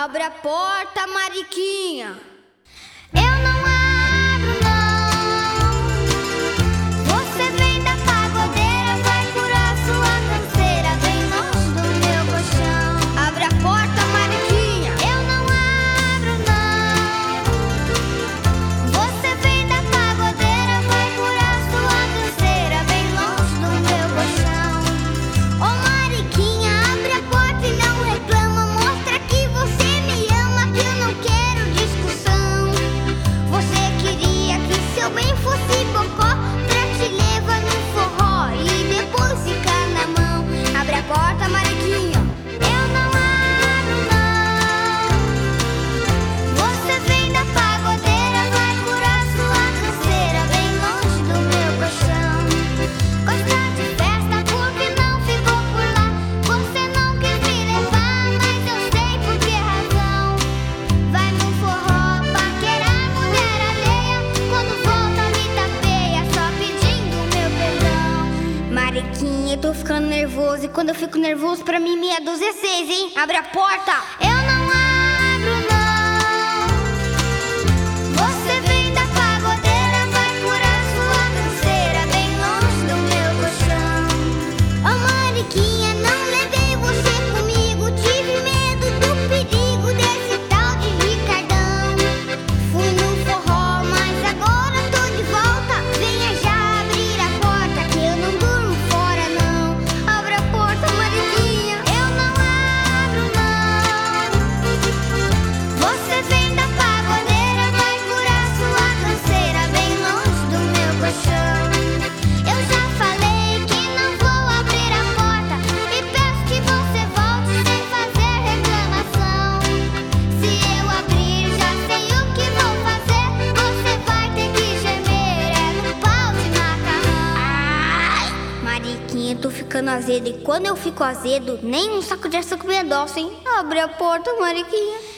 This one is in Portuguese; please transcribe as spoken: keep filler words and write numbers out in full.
Abre a porta, Mariquinha. Eu não abro, não. Você vem da pagodeira, vai curar sua canseira bem longe do meu colchão. Abre a porta, Mariquinha. Eu não abro, não. Você vem da pagodeira, vai curar sua canseira bem longe do meu colchão. Ô Mariquinha, abre a porta e não reclama. Mostra que você me ama, que eu não quero discussão. Você queria que seu bem fosse bocó, pra te levar no forró e depois ficar na mão. Abre a porta, Mariquinha. Eu não abro, não. Você vem da pagodeira, vai curar sua canseira bem longe do meu colchão. Gosta de festa porque não ficou por lá. Você não quis me levar, mas eu sei por que razão. Vai no forró paquerar mulher alheia, quando volta me tapeia só pedindo meu perdão. Mariquinha, eu tô ficando nervoso. E quando eu fico nervoso, pra mim meia dúzia é seis, hein? Abre a porta. Eu não abro, não. Você vem da pagodeira, vai curar sua canseira bem longe do meu colchão. Ô Mariquinha, não levei você comigo, tive medo do perigo desse tal de Ricardão. Fui no forró, mas agora tô de volta. Venha já abrir a porta, que eu não durmo fora, não. Abre a porta, Mariquinha. Eu não abro, não. Você vem da pagodeira, vai curar sua canseira bem longe do meu colchão. Eu já falei que não vou abrir a porta e peço que você volte sem fazer reclamação. Se eu abrir, já sei o que vou fazer. Você vai ter que gemer, é no pau de macarrão. Ai, Mariquinha, eu tô ficando azedo. E quando eu fico azedo, nem um saco de açúcar me adoça, hein? Abre a porta, Mariquinha.